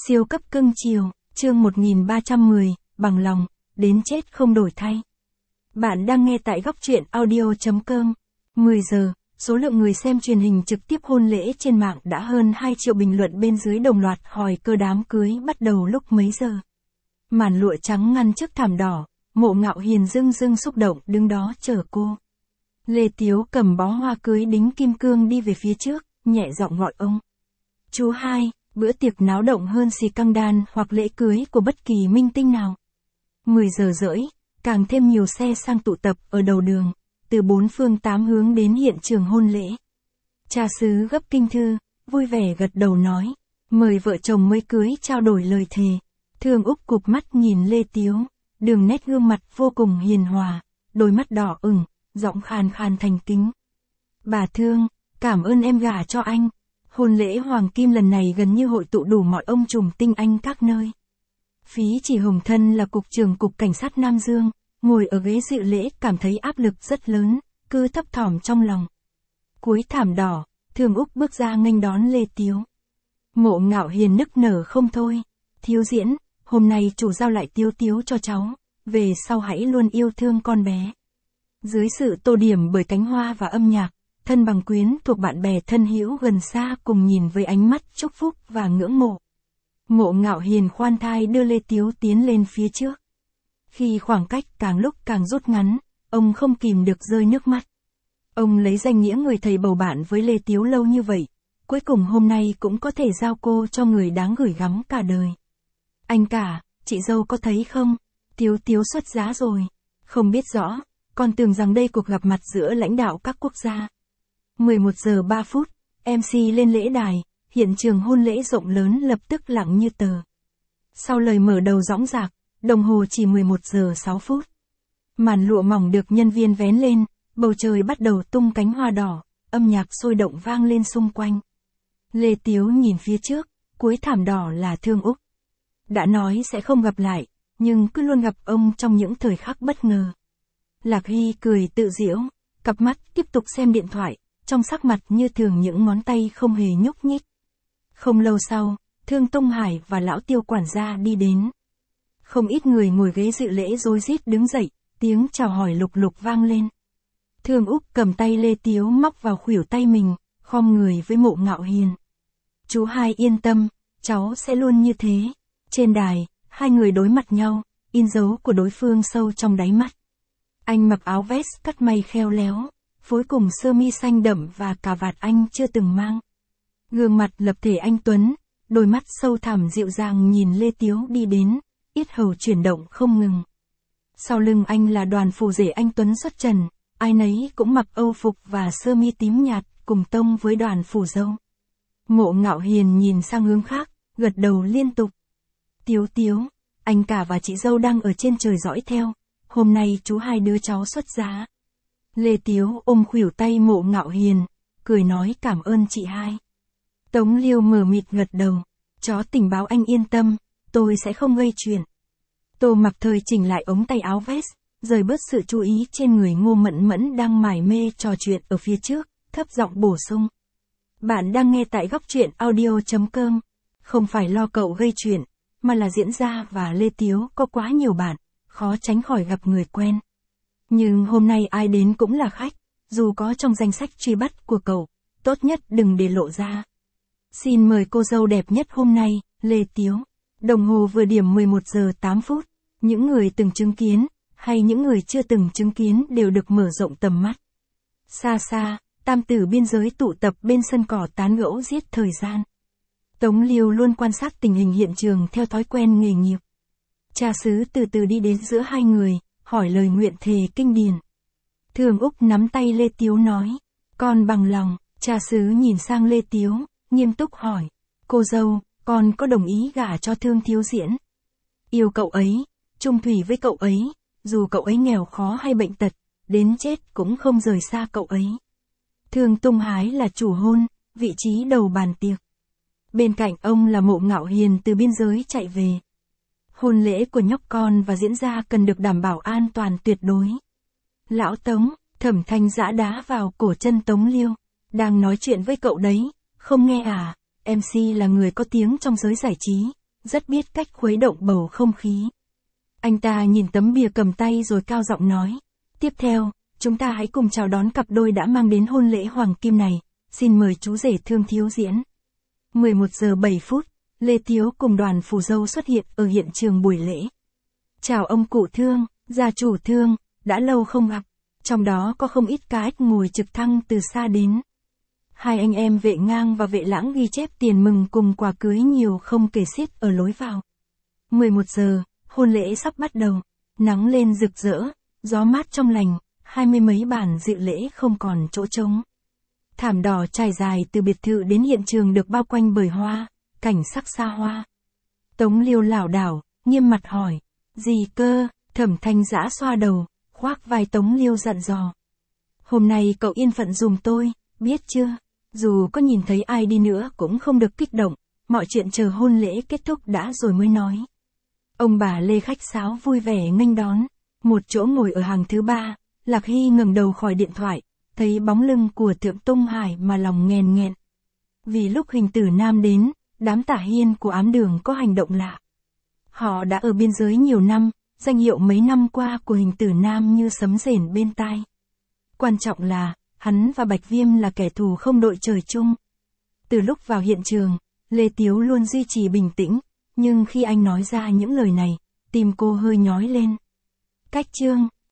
Siêu cấp cưng chiều, chương 1310, bằng lòng, đến chết không đổi thay. Bạn đang nghe tại góc truyện audio.com. 10 giờ, số lượng người xem truyền hình trực tiếp hôn lễ trên mạng đã hơn 2 triệu bình luận bên dưới đồng loạt hỏi cơ đám cưới bắt đầu lúc mấy giờ. Màn lụa trắng ngăn trước thảm đỏ, Mộ Ngạo Hiền dưng xúc động đứng đó chờ cô. Lê Tiếu cầm bó hoa cưới đính kim cương đi về phía trước, nhẹ giọng gọi ông. Chú hai. Bữa tiệc náo động hơn xì căng đan hoặc lễ cưới của bất kỳ minh tinh nào. 10 giờ rưỡi, càng thêm nhiều xe sang tụ tập ở đầu đường, từ 4 phương 8 hướng đến hiện trường hôn lễ. Cha xứ gấp kinh thư, vui vẻ gật đầu nói, mời vợ chồng mới cưới trao đổi lời thề. Thương Úc cụp mắt nhìn Lê Tiếu, đường nét gương mặt vô cùng hiền hòa, đôi mắt đỏ ửng, giọng khàn thành kính. Bà Thương, cảm ơn em gả cho anh. Hôn lễ Hoàng Kim lần này gần như hội tụ đủ mọi ông trùm tinh anh các nơi. Phí Chỉ Hồng thân là cục trưởng cục cảnh sát Nam Dương, ngồi ở ghế dự lễ cảm thấy áp lực rất lớn, cứ thấp thỏm trong lòng. Cuối thảm đỏ, Thương Úc bước ra nghênh đón Lê Tiếu. Mộ Ngạo Hiền nức nở không thôi. Thiếu diễn, hôm nay chủ giao lại Tiếu cho cháu, về sau hãy luôn yêu thương con bé. Dưới sự tô điểm bởi cánh hoa và âm nhạc, thân bằng quyến thuộc bạn bè thân hữu gần xa cùng nhìn với ánh mắt chúc phúc và ngưỡng mộ. Mộ Ngạo Hiền khoan thai đưa Lê Tiếu tiến lên phía trước. Khi khoảng cách càng lúc càng rút ngắn, ông không kìm được rơi nước mắt. Ông lấy danh nghĩa người thầy bầu bạn với Lê Tiếu lâu như vậy, cuối cùng hôm nay cũng có thể giao cô cho người đáng gửi gắm cả đời. Anh cả, chị dâu có thấy không? Tiếu xuất giá rồi. Không biết rõ, còn tưởng rằng đây cuộc gặp mặt giữa lãnh đạo các quốc gia. 11 giờ 3 phút, MC lên lễ đài, hiện trường hôn lễ rộng lớn lập tức lặng như tờ. Sau lời mở đầu dõng dạc, đồng hồ chỉ 11 giờ 6 phút. Màn lụa mỏng được nhân viên vén lên, bầu trời bắt đầu tung cánh hoa đỏ, âm nhạc sôi động vang lên xung quanh. Lê Tiếu nhìn phía trước, cuối thảm đỏ là Thương Úc. Đã nói sẽ không gặp lại, nhưng cứ luôn gặp ông trong những thời khắc bất ngờ. Lạc Hy cười tự giễu, cặp mắt tiếp tục xem điện thoại. Trong sắc mặt như thường những ngón tay không hề nhúc nhích. Không lâu sau, Thương Tông Hải và lão Tiêu quản gia đi đến. Không ít người ngồi ghế dự lễ rối rít đứng dậy, tiếng chào hỏi lục vang lên. Thương Úc cầm tay Lê Tiếu móc vào khuỷu tay mình, khom người với Mộ Ngạo Hiền. Chú hai yên tâm, cháu sẽ luôn như thế. Trên đài, hai người đối mặt nhau, in dấu của đối phương sâu trong đáy mắt. Anh mặc áo vest cắt may khéo léo, phối cùng sơ mi xanh đậm và cà vạt anh chưa từng mang. Gương mặt lập thể anh tuấn, đôi mắt sâu thẳm dịu dàng nhìn Lê Tiếu đi đến, yết hầu chuyển động không ngừng. Sau lưng anh là đoàn phù rể anh tuấn xuất trần, ai nấy cũng mặc âu phục và sơ mi tím nhạt cùng tông với đoàn phù dâu. Mộ Ngạo Hiền nhìn sang hướng khác, gật đầu liên tục. Tiếu, anh cả và chị dâu đang ở trên trời dõi theo, hôm nay chú hai đứa cháu xuất giá. Lê Tiếu ôm khuỷu tay Mộ Ngạo Hiền, cười nói cảm ơn chị hai. Tống Liêu mờ mịt gật đầu, chó tình báo anh yên tâm, tôi sẽ không gây chuyện. Tô Mặc Thời chỉnh lại ống tay áo vest, rời bớt sự chú ý trên người Ngô Mẫn đang mải mê trò chuyện ở phía trước, thấp giọng bổ sung. Bạn đang nghe tại góc truyện audio.com, không phải lo cậu gây chuyện, mà là diễn ra và Lê Tiếu có quá nhiều bạn, khó tránh khỏi gặp người quen. Nhưng hôm nay ai đến cũng là khách, dù có trong danh sách truy bắt của cậu, tốt nhất đừng để lộ ra. Xin mời cô dâu đẹp nhất hôm nay, Lê Tiếu. Đồng hồ vừa điểm 11 giờ 8 phút, những người từng chứng kiến, hay những người chưa từng chứng kiến đều được mở rộng tầm mắt. Xa, tam tử biên giới tụ tập bên sân cỏ tán gẫu giết thời gian. Tống Liêu luôn quan sát tình hình hiện trường theo thói quen nghề nghiệp. Cha xứ từ từ đi đến giữa hai người, hỏi lời nguyện thề kinh điển. Thương Úc nắm tay Lê Tiếu nói, con bằng lòng. Cha xứ nhìn sang Lê Tiếu, nghiêm túc hỏi, cô dâu, con có đồng ý gả cho Thương thiếu diễn? Yêu cậu ấy, chung thủy với cậu ấy, dù cậu ấy nghèo khó hay bệnh tật, đến chết cũng không rời xa cậu ấy. Thương Tung Hái là chủ hôn, vị trí đầu bàn tiệc. Bên cạnh ông là Mộ Ngạo Hiền từ biên giới chạy về. Hôn lễ của nhóc con và diễn ra cần được đảm bảo an toàn tuyệt đối. Lão Tống, Thẩm Thanh giã đá vào cổ chân Tống Liêu. Đang nói chuyện với cậu đấy, không nghe à? MC là người có tiếng trong giới giải trí, rất biết cách khuấy động bầu không khí. Anh ta nhìn tấm bìa cầm tay rồi cao giọng nói. Tiếp theo, chúng ta hãy cùng chào đón cặp đôi đã mang đến hôn lễ hoàng kim này, xin mời chú rể Thương Thiếu diễn. 11 giờ 7 phút, Lê Thiếu cùng đoàn phù dâu xuất hiện ở hiện trường buổi lễ. Chào ông cụ Thương, gia chủ Thương, đã lâu không gặp, trong đó có không ít cá ếch ngồi trực thăng từ xa đến. Hai anh em Vệ Ngang và Vệ Lãng ghi chép tiền mừng cùng quà cưới nhiều không kể xiết ở lối vào. 11 giờ, hôn lễ sắp bắt đầu, nắng lên rực rỡ, gió mát trong lành, 20 mấy bàn dự lễ không còn chỗ trống. Thảm đỏ trải dài từ biệt thự đến hiện trường được bao quanh bởi hoa, cảnh sắc xa hoa. Tống Liêu lảo đảo, nghiêm mặt hỏi, gì cơ? Thẩm Thanh Dã xoa đầu, khoác vai Tống Liêu dặn dò. Hôm nay cậu yên phận dùm tôi, biết chưa? Dù có nhìn thấy ai đi nữa cũng không được kích động, mọi chuyện chờ hôn lễ kết thúc đã rồi mới nói. Ông bà Lê khách sáo vui vẻ nghênh đón, một chỗ ngồi ở hàng thứ 3, Lạc Hy ngẩng đầu khỏi điện thoại, thấy bóng lưng của Thượng Tung Hải mà lòng nghèn nghẹn. Vì lúc Hình Tử Nam đến, đám Tả Hiên của Ám Đường có hành động lạ. Họ đã ở biên giới nhiều năm, danh hiệu mấy năm qua của Hình Tử Nam như sấm rền bên tai. Quan trọng là, hắn và Bạch Viêm là kẻ thù không đội trời chung. Từ lúc vào hiện trường, Lê Tiếu luôn duy trì bình tĩnh, nhưng khi anh nói ra những lời này, tim cô hơi nhói lên. Cách Trương,